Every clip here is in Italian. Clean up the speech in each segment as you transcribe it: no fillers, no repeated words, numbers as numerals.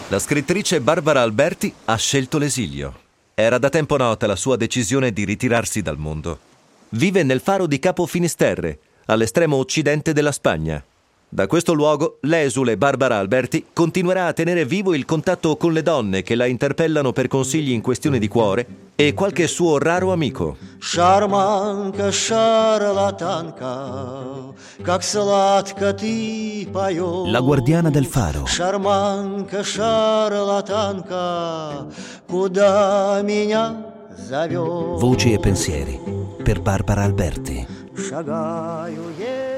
La scrittrice Barbara Alberti ha scelto l'esilio. Era da tempo nota la sua decisione di ritirarsi dal mondo. Vive nel faro di Capo Finisterre, all'estremo occidente della Spagna. Da questo luogo, l'esule Barbara Alberti continuerà a tenere vivo il contatto con le donne che la interpellano per consigli in questione di cuore e qualche suo raro amico. Шарманка, шарлатанка, как сладко ты поешь. La guardiana del faro. Шарманка, шарлатанка, куда меня зовешь? Voci e pensieri per Barbara Alberti. Шагаю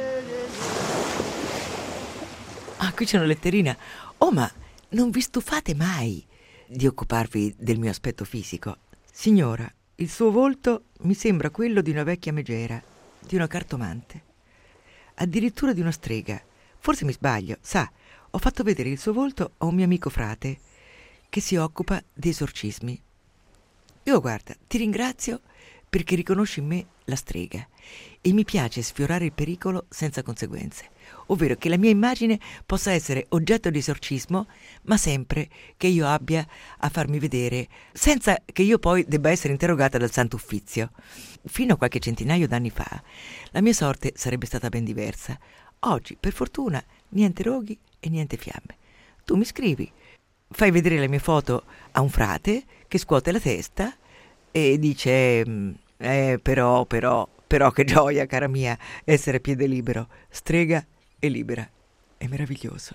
Ah, qui c'è una letterina. Oh, ma non vi stufate mai di occuparvi del mio aspetto fisico? Signora, il suo volto mi sembra quello di una vecchia megera, di una cartomante, addirittura di una strega. Forse mi sbaglio, sa, ho fatto vedere il suo volto a un mio amico frate che si occupa di esorcismi. Io, guarda, ti ringrazio perché riconosci in me la strega e mi piace sfiorare il pericolo senza conseguenze, ovvero che la mia immagine possa essere oggetto di esorcismo, ma sempre che io abbia a farmi vedere, senza che io poi debba essere interrogata dal Santo Uffizio. Fino a qualche centinaio d'anni fa la mia sorte sarebbe stata ben diversa. Oggi, per fortuna, niente roghi e niente fiamme. Tu mi scrivi, fai vedere le mie foto a un frate che scuote la testa e dice però che gioia, cara mia, essere a piede libero, strega e libera. È meraviglioso.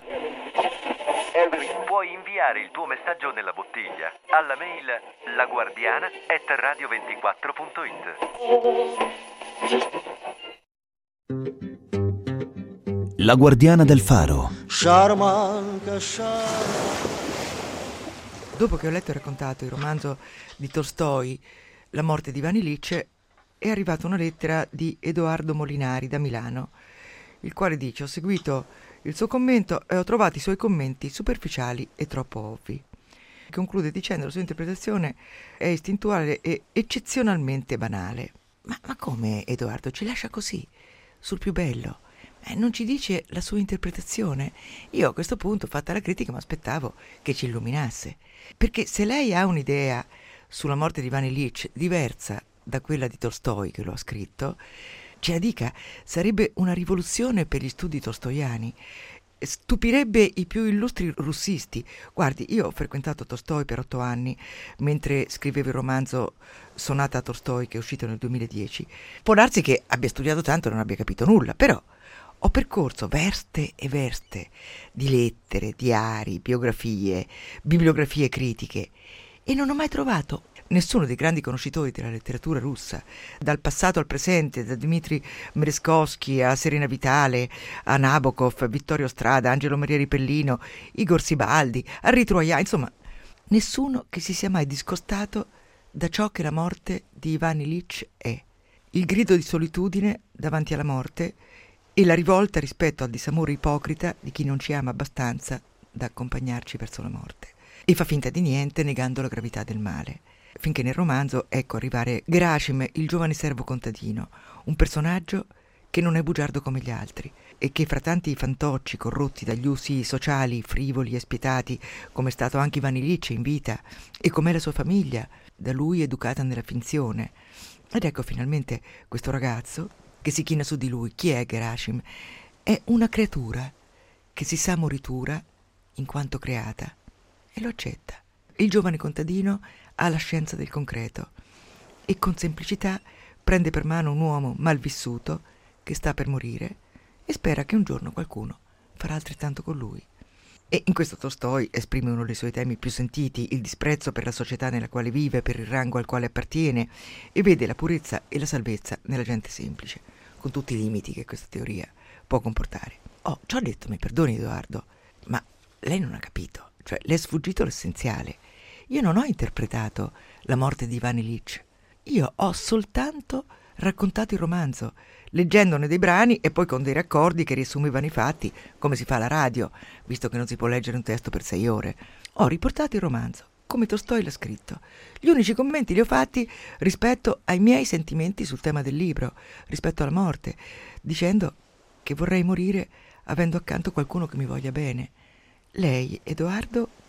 Puoi inviare il tuo messaggio nella bottiglia alla mail laguardiana@radio24.it. La guardiana del faro. Шарманка, Dopo che ho letto e raccontato il romanzo di Tolstoi, La morte di Ivan Ilitch, è arrivata una lettera di Edoardo Molinari da Milano, il quale dice: ho seguito il suo commento e ho trovato i suoi commenti superficiali e troppo ovvi. Conclude dicendo che la sua interpretazione è istintuale e eccezionalmente banale. Ma come, Edoardo? Ci lascia così, sul più bello? Non ci dice la sua interpretazione? Io a questo punto, fatta la critica, mi aspettavo che ci illuminasse. Perché se lei ha un'idea sulla morte di Ivan Ilitch diversa da quella di Tolstoi, che lo ha scritto, ce la dica, sarebbe una rivoluzione per gli studi tolstoiani. Stupirebbe i più illustri russisti. Guardi, io ho frequentato Tolstoi per 8 anni mentre scrivevo il romanzo Sonata a Tolstoi, che è uscito nel 2010. Può darsi che abbia studiato tanto e non abbia capito nulla, però ho percorso verste e verste di lettere, diari, biografie, bibliografie critiche e non ho mai trovato nessuno dei grandi conoscitori della letteratura russa, dal passato al presente, da Dmitri Merezkovsky a Serena Vitale, a Nabokov, Vittorio Strada, Angelo Maria Ripellino, Igor Sibaldi, Henri Troyat, insomma, nessuno che si sia mai discostato da ciò che la morte di Ivan Ilitch è. Il grido di solitudine davanti alla morte e la rivolta rispetto al disamore ipocrita di chi non ci ama abbastanza da accompagnarci verso la morte e fa finta di niente negando la gravità del male, finché nel romanzo ecco arrivare Gerasim, il giovane servo contadino, un personaggio che non è bugiardo come gli altri e che fra tanti fantocci corrotti dagli usi sociali frivoli e spietati, come è stato anche Ivan Ilitch in vita e com'è la sua famiglia, da lui educata nella finzione. Ed ecco finalmente questo ragazzo che si china su di lui. Chi è Gerasim? È una creatura che si sa moritura in quanto creata e lo accetta. Il giovane contadino ha la scienza del concreto e con semplicità prende per mano un uomo malvissuto che sta per morire e spera che un giorno qualcuno farà altrettanto con lui. E in questo Tolstoi esprime uno dei suoi temi più sentiti, il disprezzo per la società nella quale vive, per il rango al quale appartiene, e vede la purezza e la salvezza nella gente semplice, con tutti i limiti che questa teoria può comportare. Oh, ci ho detto, mi perdoni Edoardo, ma lei non ha capito, cioè le è sfuggito l'essenziale. Io non ho interpretato la morte di Ivan Ilitch, io ho soltanto raccontato il romanzo, leggendone dei brani e poi con dei raccordi che riassumevano i fatti, come si fa alla radio, visto che non si può leggere un testo per 6 ore. Ho riportato il romanzo, come Tolstoi l'ha scritto. Gli unici commenti li ho fatti rispetto ai miei sentimenti sul tema del libro, rispetto alla morte, dicendo che vorrei morire avendo accanto qualcuno che mi voglia bene. Lei, Edoardo,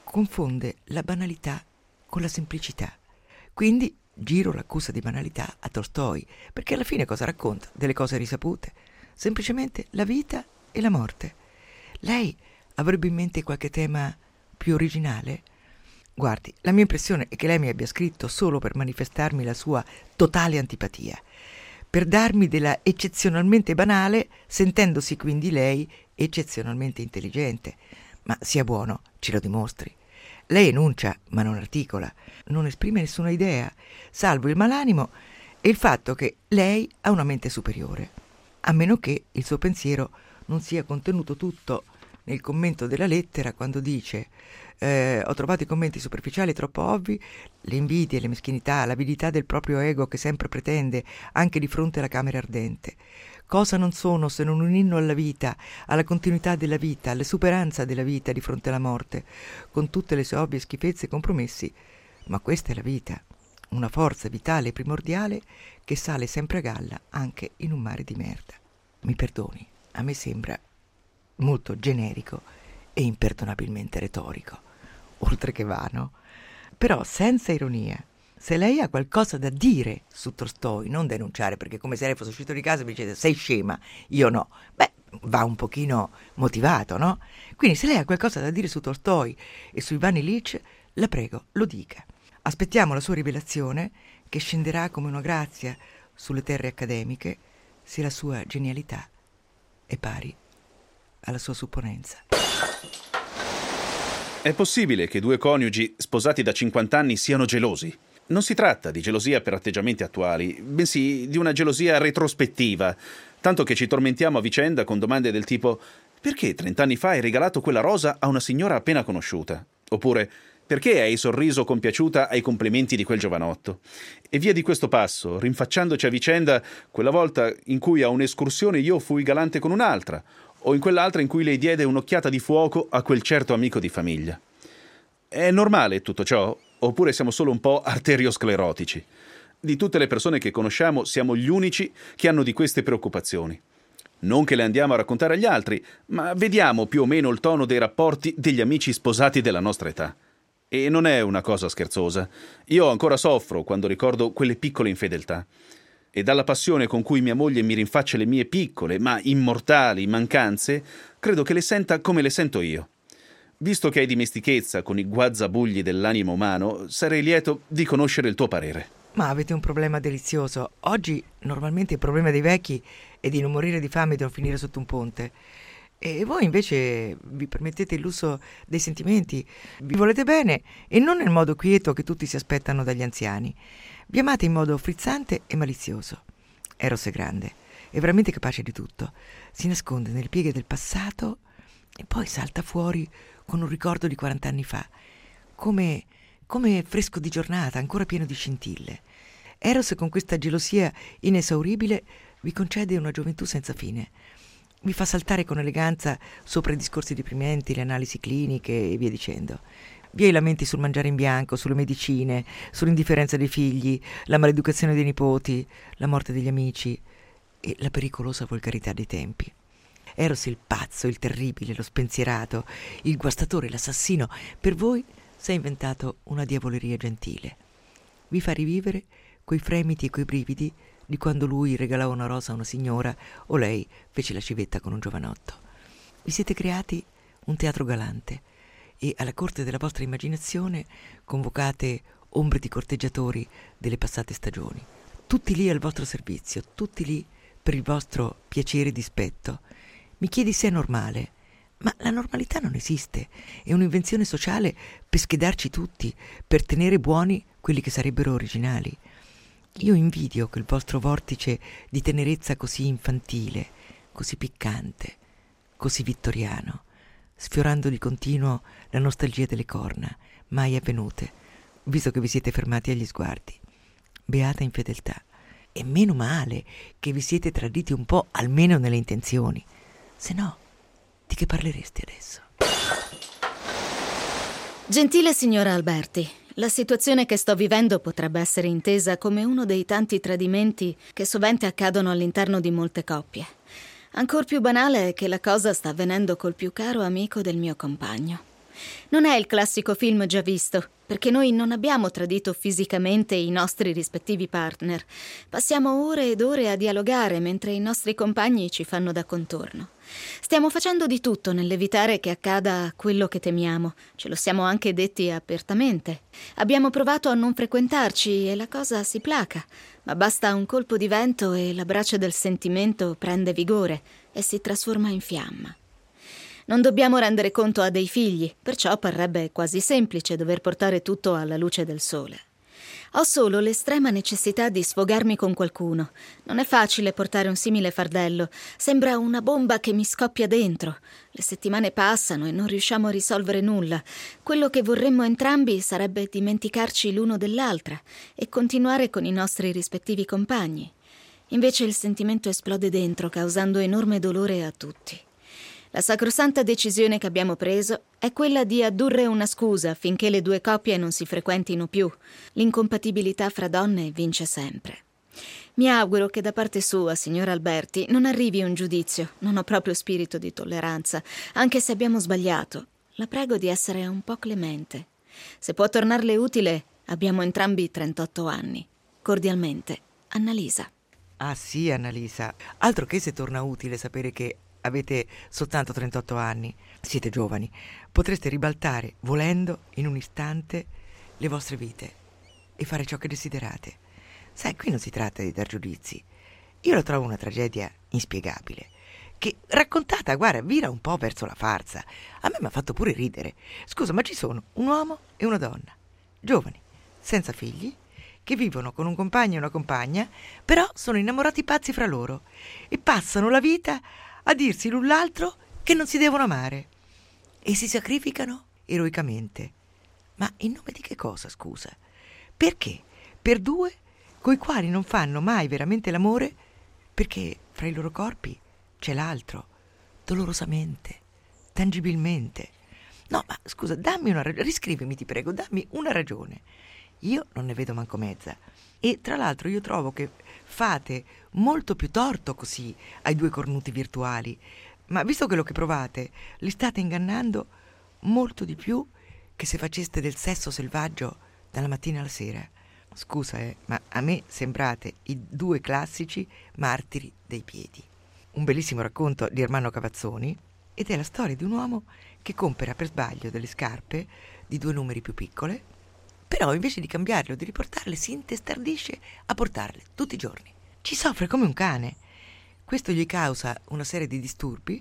confonde la banalità con la semplicità. Quindi giro l'accusa di banalità a Tolstoj, perché alla fine cosa racconta? Delle cose risapute, semplicemente la vita e la morte. Lei avrebbe in mente qualche tema più originale? Guardi, la mia impressione è che lei mi abbia scritto solo per manifestarmi la sua totale antipatia, per darmi della eccezionalmente banale, sentendosi quindi lei eccezionalmente intelligente. Ma sia buono, ce lo dimostri. Lei enuncia, ma non articola, non esprime nessuna idea, salvo il malanimo e il fatto che lei ha una mente superiore, a meno che il suo pensiero non sia contenuto tutto nel commento della lettera, quando dice ho trovato i commenti superficiali troppo ovvi, le invidie, le meschinità, l'avidità del proprio ego che sempre pretende anche di fronte alla camera ardente. Cosa non sono se non un inno alla vita, alla continuità della vita, all'esuberanza della vita di fronte alla morte, con tutte le sue ovvie schifezze e compromessi? Ma questa è la vita, una forza vitale e primordiale che sale sempre a galla anche in un mare di merda. Mi perdoni, a me sembra molto generico e imperdonabilmente retorico, oltre che vano. Però senza ironia, se lei ha qualcosa da dire su Tolstoj, non denunciare, perché come se lei fosse uscito di casa e mi dicesse sei scema, io no, beh, va un pochino motivato, no? Quindi se lei ha qualcosa da dire su Tolstoj e su Ivan Ilitch, la prego, lo dica. Aspettiamo la sua rivelazione, che scenderà come una grazia sulle terre accademiche, se la sua genialità è pari alla sua supponenza. È possibile che due coniugi sposati da 50 anni siano gelosi? Non si tratta di gelosia per atteggiamenti attuali, bensì di una gelosia retrospettiva, tanto che ci tormentiamo a vicenda con domande del tipo «Perché 30 anni fa hai regalato quella rosa a una signora appena conosciuta?» Oppure «Perché hai sorriso compiaciuta ai complimenti di quel giovanotto?» E via di questo passo, rinfacciandoci a vicenda quella volta in cui a un'escursione io fui galante con un'altra, o in quell'altra in cui lei diede un'occhiata di fuoco a quel certo amico di famiglia. È normale tutto ciò? Oppure siamo solo un po' arteriosclerotici? Di tutte le persone che conosciamo siamo gli unici che hanno di queste preoccupazioni. Non che le andiamo a raccontare agli altri, ma vediamo più o meno il tono dei rapporti degli amici sposati della nostra età. E non è una cosa scherzosa. Io ancora soffro quando ricordo quelle piccole infedeltà. E dalla passione con cui mia moglie mi rinfaccia le mie piccole, ma immortali mancanze, credo che le senta come le sento io. Visto che hai dimestichezza con i guazzabugli dell'animo umano, sarei lieto di conoscere il tuo parere. Ma avete un problema delizioso. Oggi normalmente il problema dei vecchi è di non morire di fame e di non finire sotto un ponte. E voi invece vi permettete il lusso dei sentimenti, vi volete bene e non nel modo quieto che tutti si aspettano dagli anziani. Vi amate in modo frizzante e malizioso. Eros è grande, è veramente capace di tutto. Si nasconde nelle pieghe del passato e poi salta fuori con un ricordo di 40 anni fa, come fresco di giornata, ancora pieno di scintille. Eros, con questa gelosia inesauribile, vi concede una gioventù senza fine. Vi fa saltare con eleganza sopra i discorsi deprimenti, le analisi cliniche e via dicendo. Vi ha i lamenti sul mangiare in bianco, sulle medicine, sull'indifferenza dei figli, la maleducazione dei nipoti, la morte degli amici e la pericolosa volgarità dei tempi. Eros il pazzo, il terribile, lo spensierato, il guastatore, l'assassino, per voi si è inventato una diavoleria gentile. Vi fa rivivere quei fremiti e quei brividi di quando lui regalava una rosa a una signora o lei fece la civetta con un giovanotto. Vi siete creati un teatro galante e alla corte della vostra immaginazione convocate ombre di corteggiatori delle passate stagioni, tutti lì al vostro servizio, tutti lì per il vostro piacere e dispetto. Mi chiedi se è normale, ma la normalità non esiste, è un'invenzione sociale per schedarci tutti, per tenere buoni quelli che sarebbero originali. Io invidio quel vostro vortice di tenerezza così infantile, così piccante, così vittoriano, sfiorando di continuo la nostalgia delle corna, mai avvenute, visto che vi siete fermati agli sguardi. Beata infedeltà. E meno male che vi siete traditi un po', almeno nelle intenzioni. Se no, di che parlereste adesso? Gentile signora Alberti, la situazione che sto vivendo potrebbe essere intesa come uno dei tanti tradimenti che sovente accadono all'interno di molte coppie. Ancor più banale è che la cosa sta avvenendo col più caro amico del mio compagno. Non è il classico film già visto, perché noi non abbiamo tradito fisicamente i nostri rispettivi partner. Passiamo ore ed ore a dialogare mentre i nostri compagni ci fanno da contorno. Stiamo facendo di tutto nell'evitare che accada quello che temiamo. Ce lo siamo anche detti apertamente. Abbiamo provato a non frequentarci e la cosa si placa, ma basta un colpo di vento e la brace del sentimento prende vigore e si trasforma in fiamma. Non dobbiamo rendere conto a dei figli, perciò parrebbe quasi semplice dover portare tutto alla luce del sole. Ho solo l'estrema necessità di sfogarmi con qualcuno. Non è facile portare un simile fardello. Sembra una bomba che mi scoppia dentro. Le settimane passano e non riusciamo a risolvere nulla. Quello che vorremmo entrambi sarebbe dimenticarci l'uno dell'altra e continuare con i nostri rispettivi compagni. Invece il sentimento esplode dentro, causando enorme dolore a tutti. La sacrosanta decisione che abbiamo preso è quella di addurre una scusa finché le due coppie non si frequentino più. L'incompatibilità fra donne vince sempre. Mi auguro che da parte sua, signor Alberti, non arrivi un giudizio. Non ho proprio spirito di tolleranza, anche se abbiamo sbagliato. La prego di essere un po' clemente. Se può tornarle utile, abbiamo entrambi 38 anni. Cordialmente, Annalisa. Ah sì, Annalisa. Altro che se torna utile sapere che avete soltanto 38 anni, siete giovani, potreste ribaltare, volendo, in un istante, le vostre vite e fare ciò che desiderate. Sai, qui non si tratta di dar giudizi. Io lo trovo una tragedia inspiegabile, che raccontata, guarda, vira un po' verso la farsa. A me mi ha fatto pure ridere. Scusa, ma ci sono un uomo e una donna, giovani, senza figli, che vivono con un compagno e una compagna, però sono innamorati pazzi fra loro e passano la vita a dirsi l'un l'altro che non si devono amare e si sacrificano eroicamente. Ma in nome di che cosa, scusa? Perché? Per due coi quali non fanno mai veramente l'amore, perché fra i loro corpi c'è l'altro, dolorosamente, tangibilmente. No, ma scusa, dammi una ragione, riscrivimi, ti prego, dammi una ragione. Io non ne vedo manco mezza. E tra l'altro io trovo che fate molto più torto così ai due cornuti virtuali, ma visto quello che provate, li state ingannando molto di più che se faceste del sesso selvaggio dalla mattina alla sera. Scusa, ma a me sembrate i due classici martiri dei piedi. Un bellissimo racconto di Ermanno Cavazzoni, ed è la storia di un uomo che compra per sbaglio delle scarpe di 2 numeri più piccole, però invece di cambiarle o di riportarle si intestardisce a portarle tutti i giorni. Ci soffre come un cane. Questo gli causa una serie di disturbi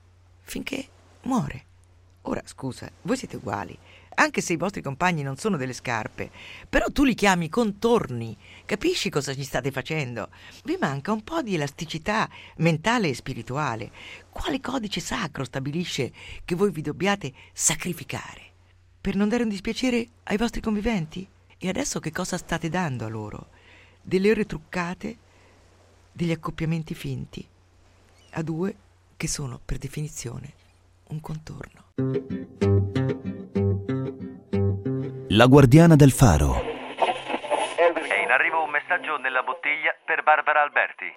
finché muore. Ora, scusa, voi siete uguali, anche se i vostri compagni non sono delle scarpe, però tu li chiami contorni. Capisci cosa gli state facendo? Vi manca un po' di elasticità mentale e spirituale. Quale codice sacro stabilisce che voi vi dobbiate sacrificare per non dare un dispiacere ai vostri conviventi? E adesso che cosa state dando a loro? Delle ore truccate, degli accoppiamenti finti, a due che sono per definizione un contorno. La guardiana del faro. È in arrivo un messaggio nella bottiglia per Barbara Alberti.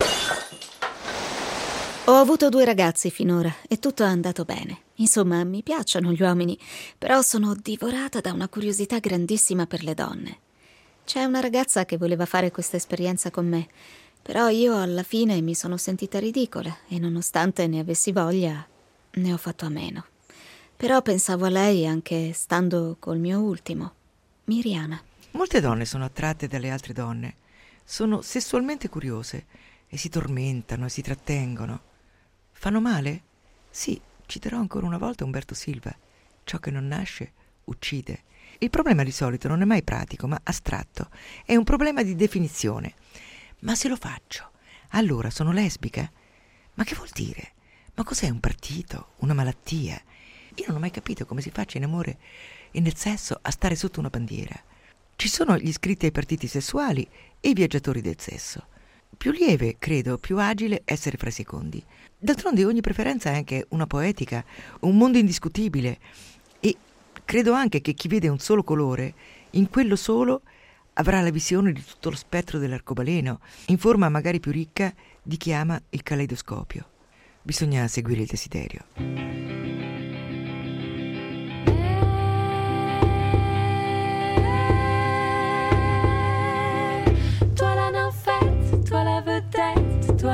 Ho avuto 2 ragazzi finora e tutto è andato bene. Insomma, mi piacciono gli uomini, però sono divorata da una curiosità grandissima per le donne. C'è una ragazza che voleva fare questa esperienza con me, però io alla fine mi sono sentita ridicola e nonostante ne avessi voglia, ne ho fatto a meno. Però pensavo a lei anche stando col mio ultimo, Miriana. Molte donne sono attratte dalle altre donne, sono sessualmente curiose e si tormentano e si trattengono. Fanno male? Sì, citerò ancora una volta Umberto Silva. Ciò che non nasce uccide. Il problema di solito non è mai pratico, ma astratto. È un problema di definizione. Ma se lo faccio, allora sono lesbica? Ma che vuol dire? Ma cos'è un partito? Una malattia? Io non ho mai capito come si faccia in amore e nel sesso a stare sotto una bandiera. Ci sono gli iscritti ai partiti sessuali e i viaggiatori del sesso. Più lieve, credo, più agile essere fra i secondi. D'altronde ogni preferenza è anche una poetica, un mondo indiscutibile. E credo anche che chi vede un solo colore, in quello solo avrà la visione di tutto lo spettro dell'arcobaleno, in forma magari più ricca di chi ama il caleidoscopio. Bisogna seguire il desiderio.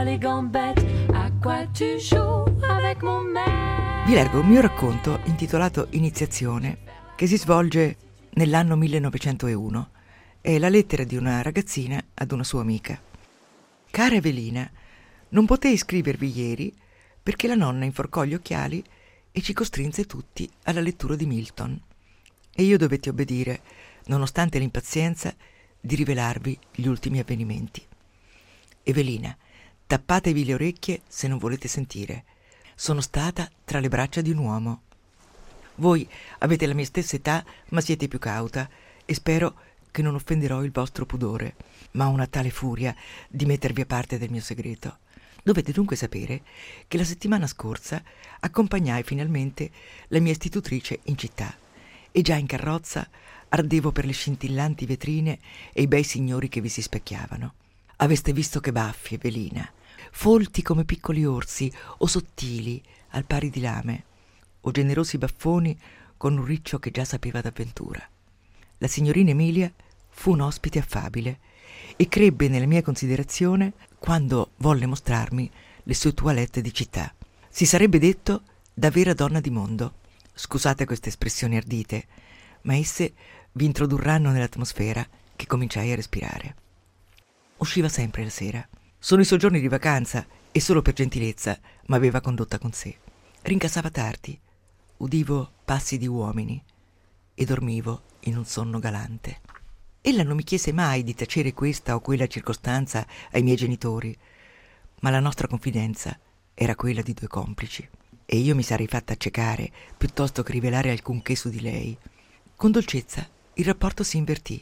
les gambettes, à quoi tu joues avec mon maître? Vi leggo un mio racconto intitolato Iniziazione, che si svolge nell'anno 1901. È la lettera di una ragazzina ad una sua amica. Cara Evelina, non potei scrivervi ieri perché la nonna inforcò gli occhiali e ci costrinse tutti alla lettura di Milton. E io dovetti obbedire, nonostante l'impazienza, di rivelarvi gli ultimi avvenimenti. Evelina, tappatevi le orecchie se non volete sentire. Sono stata tra le braccia di un uomo. Voi avete la mia stessa età, ma siete più cauta, e spero che non offenderò il vostro pudore, ma ho una tale furia di mettervi a parte del mio segreto. Dovete dunque sapere che la settimana scorsa accompagnai finalmente la mia istitutrice in città, e già in carrozza ardevo per le scintillanti vetrine e i bei signori che vi si specchiavano. Aveste visto che baffi, Evelina, folti come piccoli orsi o sottili al pari di lame, o generosi baffoni con un riccio che già sapeva d'avventura. La signorina Emilia fu un ospite affabile e crebbe nella mia considerazione quando volle mostrarmi le sue toilette di città. Si sarebbe detto da vera donna di mondo. Scusate queste espressioni ardite, ma esse vi introdurranno nell'atmosfera che cominciai a respirare. Usciva sempre la sera. Sono i soggiorni di vacanza e solo per gentilezza m'aveva condotta con sé. Rincasava tardi, udivo passi di uomini e dormivo in un sonno galante. Ella non mi chiese mai di tacere questa o quella circostanza ai miei genitori, ma la nostra confidenza era quella di due complici, e io mi sarei fatta accecare piuttosto che rivelare alcunché su di lei. Con dolcezza il rapporto si invertì.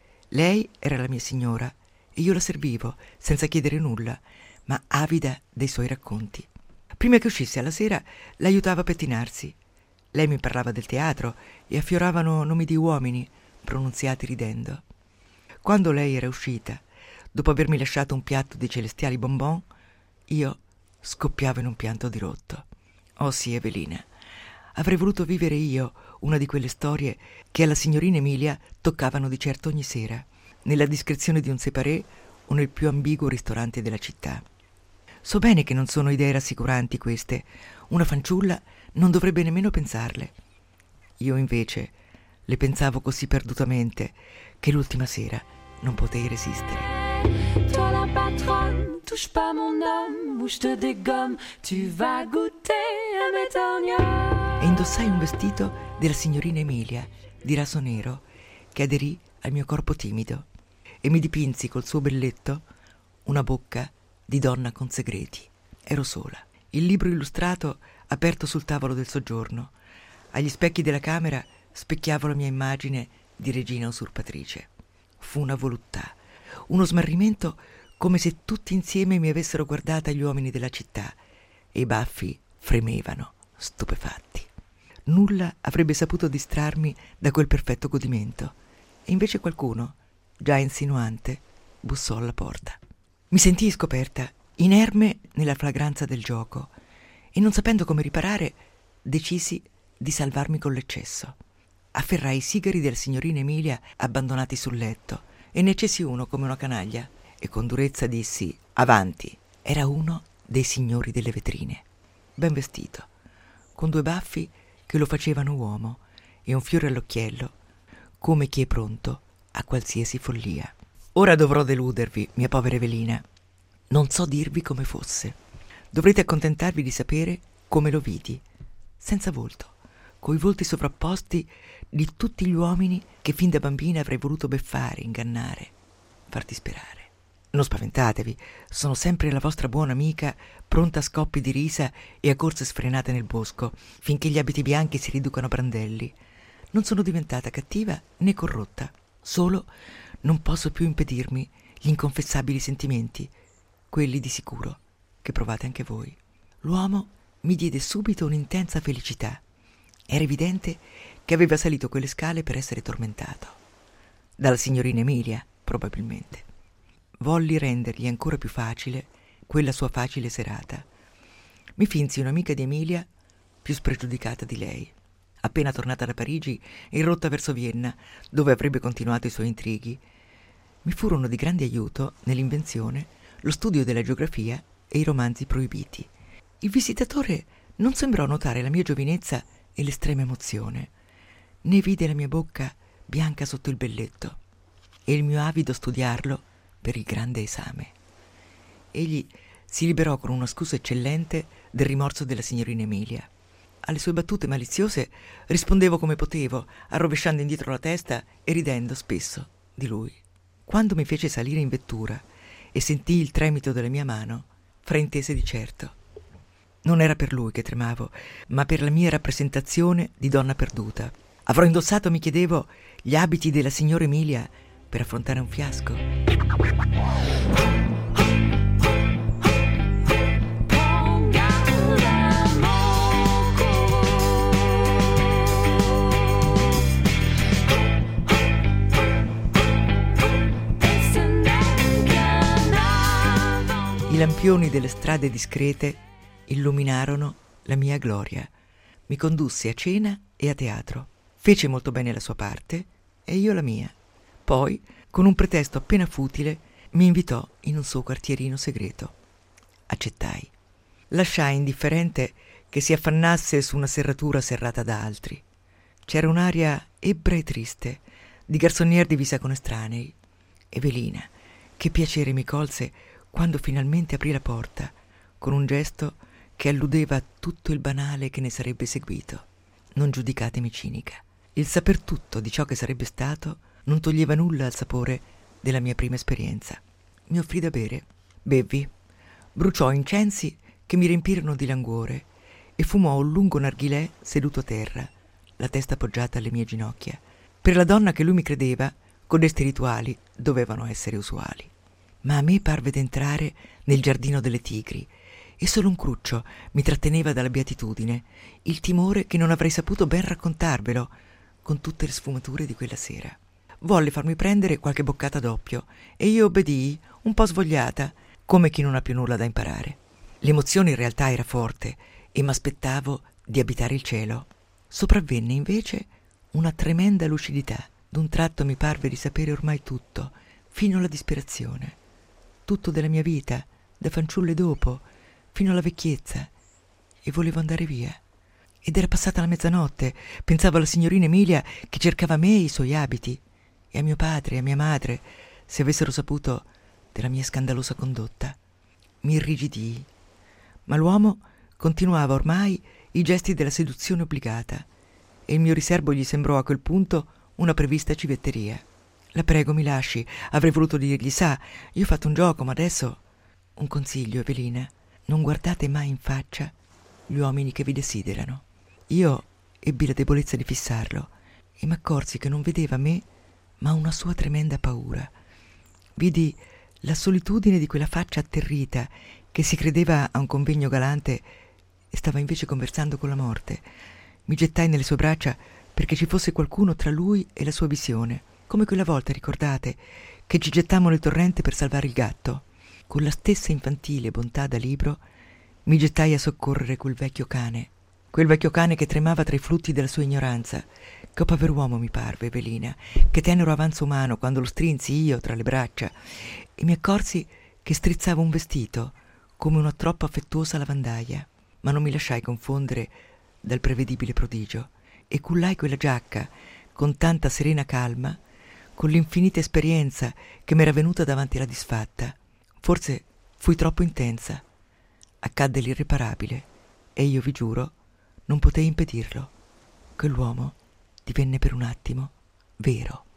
Lei era la mia signora e io la servivo senza chiedere nulla, ma avida dei suoi racconti. Prima che uscisse alla sera l'aiutava a pettinarsi. Lei mi parlava del teatro e affioravano nomi di uomini pronunziati ridendo. Quando lei era uscita, dopo avermi lasciato un piatto di celestiali bonbon, io scoppiavo in un pianto dirotto. Oh sì, Evelina, avrei voluto vivere io una di quelle storie che alla signorina Emilia toccavano di certo ogni sera, nella discrezione di un séparé o nel più ambiguo ristorante della città. So bene che non sono idee rassicuranti queste. Una fanciulla non dovrebbe nemmeno pensarle. Io invece le pensavo così perdutamente che l'ultima sera non potei resistere. Toi la patronne, touche pas mon homme, ou je te dégomme, tu vas goûter à mes torgnoles. E indossai un vestito della signorina Emilia, di raso nero, che aderì al mio corpo timido, e mi dipinsi col suo belletto una bocca di donna con segreti. Ero sola. Il libro illustrato aperto sul tavolo del soggiorno. Agli specchi della camera specchiavo la mia immagine di regina usurpatrice. Fu una voluttà, uno smarrimento, come se tutti insieme mi avessero guardata gli uomini della città, e i baffi fremevano, stupefatti. Nulla avrebbe saputo distrarmi da quel perfetto godimento, e invece qualcuno, già insinuante, bussò alla porta. Mi sentii scoperta, inerme nella flagranza del gioco, e non sapendo come riparare, decisi di salvarmi con l'eccesso. Afferrai i sigari della signorina Emilia abbandonati sul letto e ne accesi uno come una canaglia e con durezza dissi «Avanti!». Era uno dei signori delle vetrine, ben vestito, con due baffi che lo facevano uomo e un fiore all'occhiello, come chi è pronto a qualsiasi follia. Ora dovrò deludervi, mia povera Evelina. Non so dirvi come fosse. Dovrete accontentarvi di sapere come lo vidi, senza volto, coi volti sovrapposti di tutti gli uomini che fin da bambina avrei voluto beffare, ingannare, far disperare. Non spaventatevi, sono sempre la vostra buona amica, pronta a scoppi di risa e a corse sfrenate nel bosco, finché gli abiti bianchi si riducano a brandelli. Non sono diventata cattiva né corrotta, solo non posso più impedirmi gli inconfessabili sentimenti, quelli di sicuro che provate anche voi. L'uomo mi diede subito un'intensa felicità. Era evidente che aveva salito quelle scale per essere tormentato. Dalla signorina Emilia, probabilmente. Volli rendergli ancora più facile quella sua facile serata. Mi finsi un'amica di Emilia più spregiudicata di lei. Appena tornata da Parigi e in rotta verso Vienna, dove avrebbe continuato i suoi intrighi, mi furono di grande aiuto nell'invenzione lo studio della geografia e i romanzi proibiti. Il visitatore non sembrò notare la mia giovinezza e l'estrema emozione, né vide la mia bocca bianca sotto il belletto e il mio avido studiarlo per il grande esame. Egli si liberò con una scusa eccellente del rimorso della signorina Emilia. Alle sue battute maliziose rispondevo come potevo, arrovesciando indietro la testa e ridendo spesso di lui. Quando mi fece salire in vettura e sentii il tremito della mia mano, fraintese di certo. Non era per lui che tremavo, ma per la mia rappresentazione di donna perduta. Avrò indossato, mi chiedevo, gli abiti della signora Emilia per affrontare un fiasco? I lampioni delle strade discrete illuminarono la mia gloria. Mi condusse a cena e a teatro. Fece molto bene la sua parte e io la mia. Poi, con un pretesto appena futile, mi invitò in un suo quartierino segreto. Accettai. Lasciai indifferente che si affannasse su una serratura serrata da altri. C'era un'aria ebbra e triste, di garçonnière divisa con estranei. Evelina, che piacere mi colse quando finalmente aprì la porta, con un gesto che alludeva a tutto il banale che ne sarebbe seguito. Non giudicatemi cinica. Il saper tutto di ciò che sarebbe stato non toglieva nulla al sapore della mia prima esperienza. Mi offrì da bere. Bevvi. Bruciò incensi che mi riempirono di languore e fumò un lungo narghilè seduto a terra, la testa appoggiata alle mie ginocchia. Per la donna che lui mi credeva, codesti rituali dovevano essere usuali. Ma a me parve d'entrare nel giardino delle tigri e solo un cruccio mi tratteneva dalla beatitudine, il timore che non avrei saputo ben raccontarvelo con tutte le sfumature di quella sera. Volle farmi prendere qualche boccata d'oppio e io obbedii, un po' svogliata, come chi non ha più nulla da imparare. L'emozione in realtà era forte e m'aspettavo di abitare il cielo. Sopravvenne invece una tremenda lucidità. D'un tratto mi parve di sapere ormai tutto, fino alla disperazione. Tutto della mia vita, da fanciulla e dopo, fino alla vecchiezza, e volevo andare via. Ed era passata la mezzanotte, pensavo alla signorina Emilia che cercava me e i suoi abiti, e a mio padre e a mia madre, se avessero saputo della mia scandalosa condotta. Mi irrigidii, ma l'uomo continuava ormai i gesti della seduzione obbligata, e il mio riserbo gli sembrò a quel punto una prevista civetteria. La prego, mi lasci, avrei voluto dirgli, sa, io ho fatto un gioco, ma adesso... Un consiglio, Evelina, non guardate mai in faccia gli uomini che vi desiderano. Io ebbi la debolezza di fissarlo e m'accorsi che non vedeva me, ma una sua tremenda paura. Vidi la solitudine di quella faccia atterrita che si credeva a un convegno galante e stava invece conversando con la morte. Mi gettai nelle sue braccia perché ci fosse qualcuno tra lui e la sua visione, come quella volta, ricordate, che ci gettammo nel torrente per salvare il gatto. Con la stessa infantile bontà da libro mi gettai a soccorrere quel vecchio cane che tremava tra i flutti della sua ignoranza. Che pover'uomo mi parve, Evelina, che tenero avanzo umano quando lo strinsi io tra le braccia e mi accorsi che strizzava un vestito come una troppo affettuosa lavandaia, ma non mi lasciai confondere dal prevedibile prodigio e cullai quella giacca con tanta serena calma, con l'infinita esperienza che m'era venuta davanti alla disfatta. Forse fui troppo intensa. Accadde l'irreparabile e io vi giuro non potei impedirlo. Quell'uomo divenne per un attimo vero.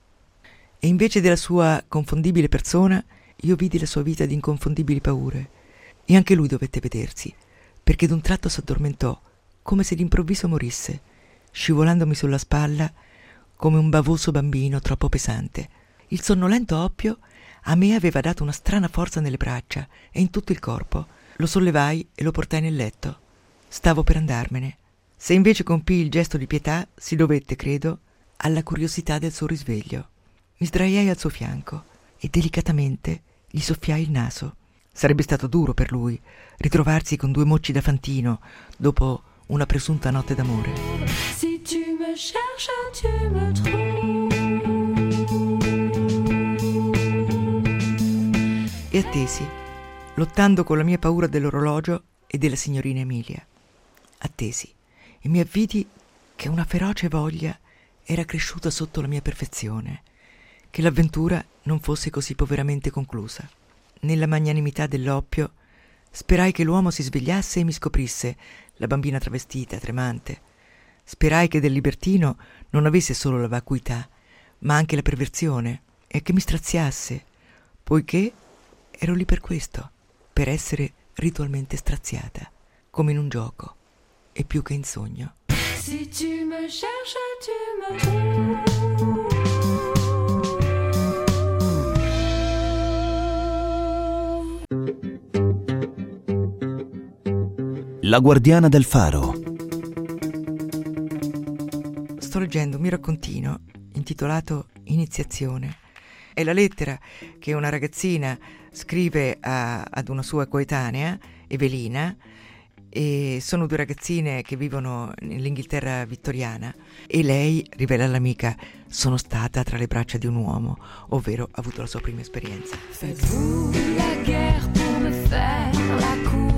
E invece della sua confondibile persona io vidi la sua vita di inconfondibili paure. E anche lui dovette vedersi, perché d'un tratto s'addormentò, come se d'improvviso morisse, scivolandomi sulla spalla come un bavoso bambino troppo pesante. Il sonnolento oppio a me aveva dato una strana forza nelle braccia e in tutto il corpo. Lo sollevai e lo portai nel letto. Stavo per andarmene. Se invece compii il gesto di pietà, si dovette, credo, alla curiosità del suo risveglio. Mi sdraiai al suo fianco e delicatamente gli soffiai il naso. Sarebbe stato duro per lui ritrovarsi con 2 mocci da fantino dopo una presunta notte d'amore. Si tu me cherches, tu me trouves. E attesi lottando con la mia paura dell'orologio e della signorina Emilia. Attesi e mi avvidi che una feroce voglia era cresciuta sotto la mia perfezione, che l'avventura non fosse così poveramente conclusa. Nella magnanimità dell'oppio sperai che l'uomo si svegliasse e mi scoprisse, la bambina travestita, tremante. Sperai che del libertino non avesse solo la vacuità, ma anche la perversione, e che mi straziasse, poiché ero lì per questo, per essere ritualmente straziata, come in un gioco, e più che in sogno. Si tu me cherches, tu me trouves. La guardiana del faro. Sto leggendo un mio raccontino intitolato Iniziazione. È la lettera che una ragazzina scrive ad una sua coetanea, Evelina, e sono due ragazzine che vivono nell'Inghilterra vittoriana, e lei rivela all'amica: sono stata tra le braccia di un uomo, ovvero ha avuto la sua prima esperienza. Faites-vous la guerre pour me faire la cour.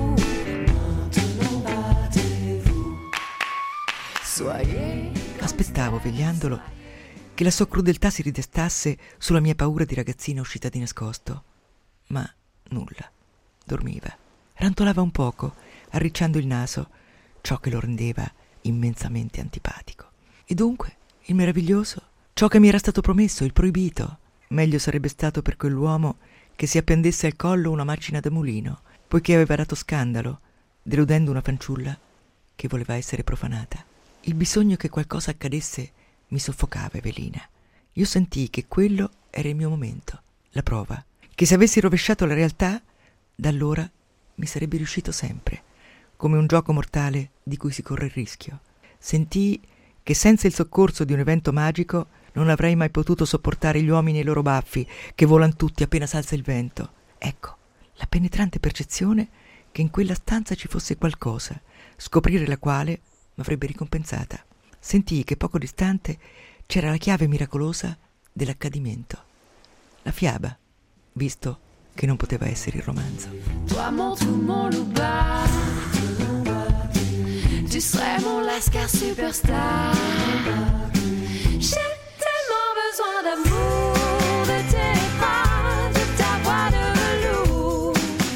Aspettavo, vegliandolo, che la sua crudeltà si ridestasse sulla mia paura di ragazzina uscita di nascosto. Ma nulla. Dormiva. Rantolava un poco, arricciando il naso, ciò che lo rendeva immensamente antipatico. E dunque, il meraviglioso, ciò che mi era stato promesso, il proibito. Meglio sarebbe stato per quell'uomo che si appendesse al collo una macina da mulino, poiché aveva dato scandalo, deludendo una fanciulla che voleva essere profanata. Il bisogno che qualcosa accadesse mi soffocava, Evelina. Io sentii che quello era il mio momento, la prova, che se avessi rovesciato la realtà, da allora mi sarebbe riuscito sempre, come un gioco mortale di cui si corre il rischio. Sentii che senza il soccorso di un evento magico non avrei mai potuto sopportare gli uomini e i loro baffi che volano tutti appena s'alza il vento. Ecco, la penetrante percezione che in quella stanza ci fosse qualcosa, scoprire la quale m'avrebbe ricompensata. Sentii che poco distante c'era la chiave miracolosa dell'accadimento, la fiaba, visto che non poteva essere il romanzo. Toi mon tout mon loupard, tu serais mon lascar superstar. J'ai tellement besoin d'amour, de tes pas, de ta voix de velours.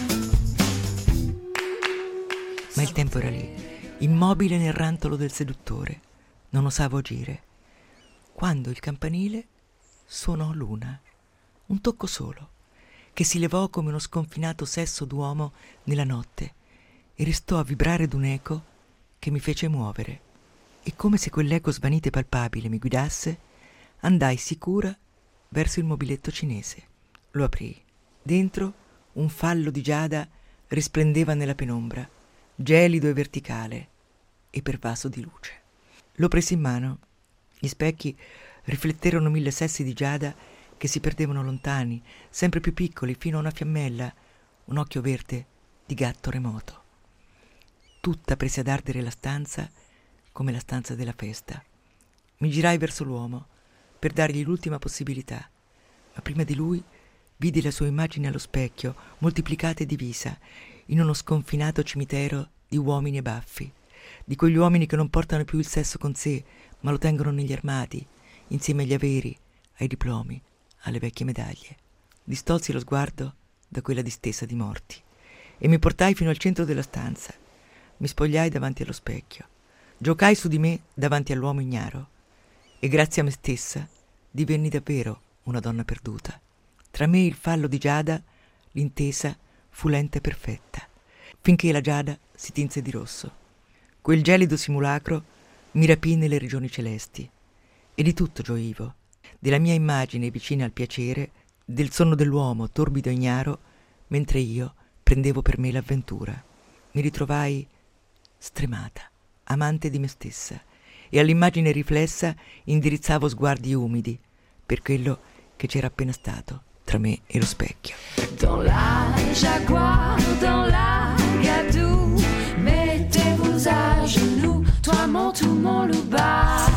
Ma il tempo era lì, immobile nel rantolo del seduttore. Non osavo agire. Quando il campanile suonò l'una, un tocco solo, che si levò come uno sconfinato sesso d'uomo nella notte e restò a vibrare d'un eco che mi fece muovere. E come se quell'eco svanito e palpabile mi guidasse, andai sicura verso il mobiletto cinese. Lo aprii. Dentro un fallo di giada risplendeva nella penombra, gelido e verticale e pervaso di luce. Lo presi in mano. Gli specchi rifletterono 1000 sessi di giada che si perdevano lontani, sempre più piccoli, fino a una fiammella, un occhio verde di gatto remoto. Tutta prese ad ardere la stanza come la stanza della festa. Mi girai verso l'uomo per dargli l'ultima possibilità, ma prima di lui vidi la sua immagine allo specchio, moltiplicata e divisa, in uno sconfinato cimitero di uomini e baffi, di quegli uomini che non portano più il sesso con sé, ma lo tengono negli armadi, insieme agli averi, ai diplomi, alle vecchie medaglie. Distolsi lo sguardo da quella distesa di morti e mi portai fino al centro della stanza. Mi spogliai davanti allo specchio, giocai su di me davanti all'uomo ignaro e grazie a me stessa divenni davvero una donna perduta. Tra me e il fallo di giada l'intesa fu lenta e perfetta, finché la giada si tinse di rosso. Quel gelido simulacro mi rapì nelle regioni celesti e di tutto gioivo, della mia immagine vicina al piacere, del sonno dell'uomo torbido e ignaro, mentre io prendevo per me l'avventura. Mi ritrovai stremata, amante di me stessa, e all'immagine riflessa indirizzavo sguardi umidi per quello che c'era appena stato tra me e lo specchio. Dans la jaguar, dans la gadou, mettez-vous à genoux, toi mon tout mon loupard.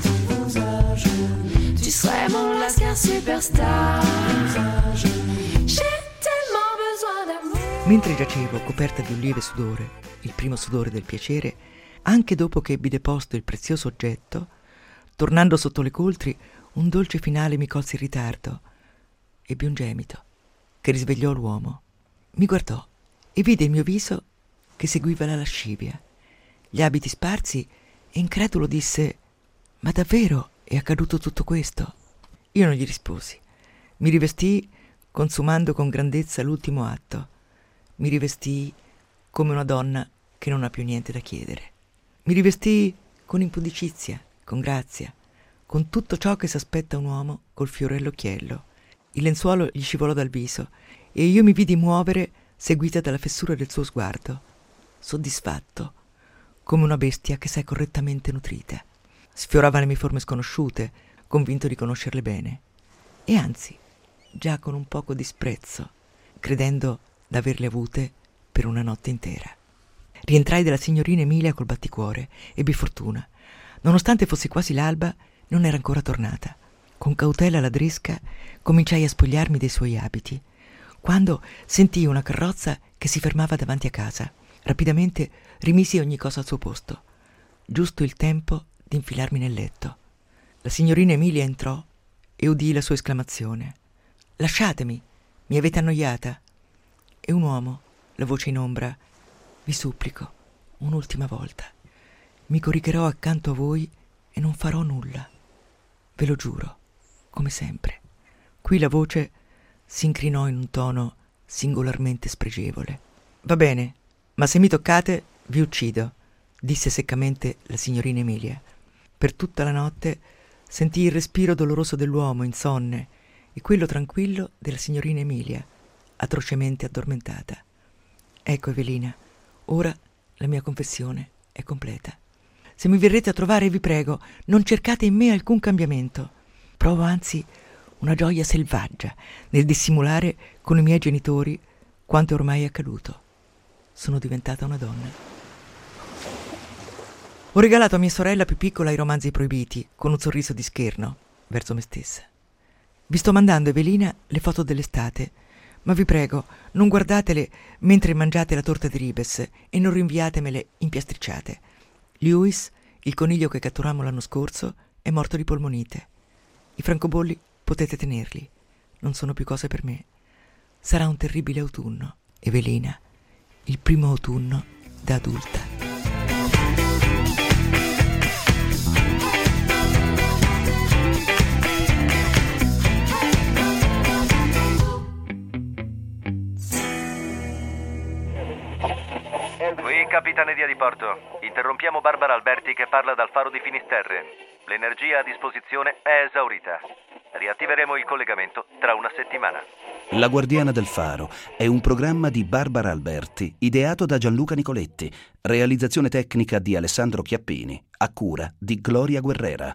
Tu serais mon lascar superstar. J'ai tellement besoin d'amour. Mentre giacevo coperta di un lieve sudore, il primo sudore del piacere, anche dopo che ebbi deposto il prezioso oggetto, tornando sotto le coltri, un dolce finale mi colse in ritardo. Ebbi un gemito che risvegliò l'uomo. Mi guardò e vide il mio viso che seguiva la lascivia, gli abiti sparsi, e incredulo disse: «Ma davvero è accaduto tutto questo?» Io non gli risposi. Mi rivestii consumando con grandezza l'ultimo atto. Mi rivestii come una donna che non ha più niente da chiedere. Mi rivestii con impudicizia, con grazia, con tutto ciò che s'aspetta un uomo col fiore all'occhiello. Il lenzuolo gli scivolò dal viso e io mi vidi muovere seguita dalla fessura del suo sguardo, soddisfatto, come una bestia che s'è correttamente nutrita. Sfiorava le mie forme sconosciute, convinto di conoscerle bene, e anzi, già con un poco di sprezzo, credendo d'averle avute per una notte intera. Rientrai dalla signorina Emilia col batticuore, ebbi fortuna. Nonostante fosse quasi l'alba, non era ancora tornata. Con cautela ladresca cominciai a spogliarmi dei suoi abiti, quando sentii una carrozza che si fermava davanti a casa. Rapidamente rimisi ogni cosa al suo posto, giusto il tempo di infilarmi nel letto. La signorina Emilia entrò e udii la sua esclamazione: «Lasciatemi, mi avete annoiata?» E un uomo, la voce in ombra: «Vi supplico, un'ultima volta. Mi coricherò accanto a voi e non farò nulla. Ve lo giuro, come sempre». Qui la voce si incrinò in un tono singolarmente spregevole. «Va bene, ma se mi toccate vi uccido», disse seccamente la signorina Emilia. Per tutta la notte sentii il respiro doloroso dell'uomo insonne e quello tranquillo della signorina Emilia, atrocemente addormentata. Ecco, Evelina, ora la mia confessione è completa. Se mi verrete a trovare, vi prego, non cercate in me alcun cambiamento. Provo anzi una gioia selvaggia nel dissimulare con i miei genitori quanto è ormai accaduto. Sono diventata una donna. Ho regalato a mia sorella più piccola i romanzi proibiti, con un sorriso di scherno verso me stessa. Vi sto mandando, Evelina, le foto dell'estate, ma vi prego, non guardatele mentre mangiate la torta di ribes e non rinviatemele impiastricciate. Lewis, il coniglio che catturammo l'anno scorso, è morto di polmonite. I francobolli potete tenerli, non sono più cose per me. Sarà un terribile autunno, Evelina, il primo autunno da adulta. Qui Capitaneria di Porto. Interrompiamo Barbara Alberti che parla dal faro di Finisterre. L'energia a disposizione è esaurita. Riattiveremo il collegamento tra una settimana. La Guardiana del Faro è un programma di Barbara Alberti, ideato da Gianluca Nicoletti, realizzazione tecnica di Alessandro Chiappini, a cura di Gloria Guerrera.